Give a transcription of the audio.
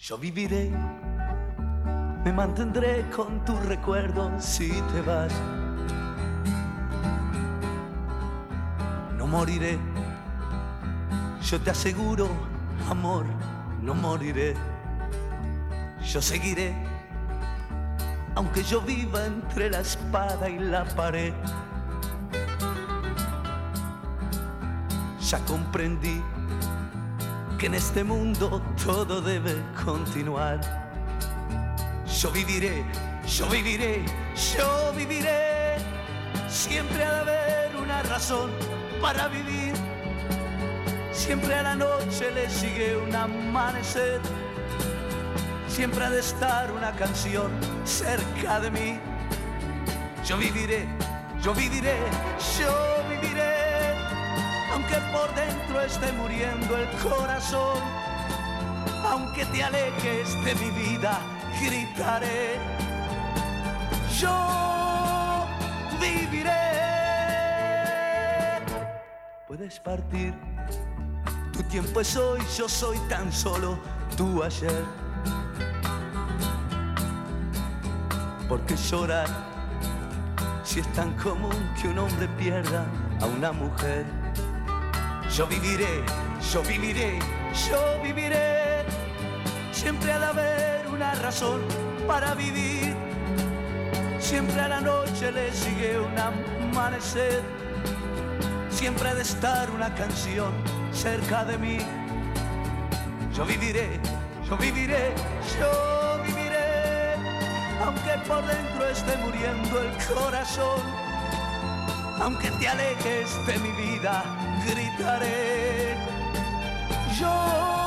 Yo viviré, me mantendré con tu recuerdo si te vas. No moriré, yo te aseguro, amor, no moriré. Yo seguiré, aunque yo viva entre la espada y la pared. Ya comprendí que en este mundo todo debe continuar. Yo viviré, yo viviré, yo viviré. Siempre ha de haber una razón para vivir. Siempre a la noche le sigue un amanecer. Siempre ha de estar una canción cerca de mí. Yo viviré, yo viviré, yo viviré. Aunque por dentro esté muriendo el corazón, aunque te alejes de mi vida, gritaré. Yo viviré. Puedes partir, tu tiempo es hoy, yo soy tan solo tu ayer. Porque llorar, si es tan común que un hombre pierda a una mujer. Yo viviré, yo viviré, yo viviré. Siempre ha de haber una razón para vivir. Siempre a la noche le sigue un amanecer. Siempre ha de estar una canción cerca de mí. Yo viviré, yo viviré, yo viviré. Aunque por dentro esté muriendo el corazón, aunque te alejes de mi vida, gritaré. Yo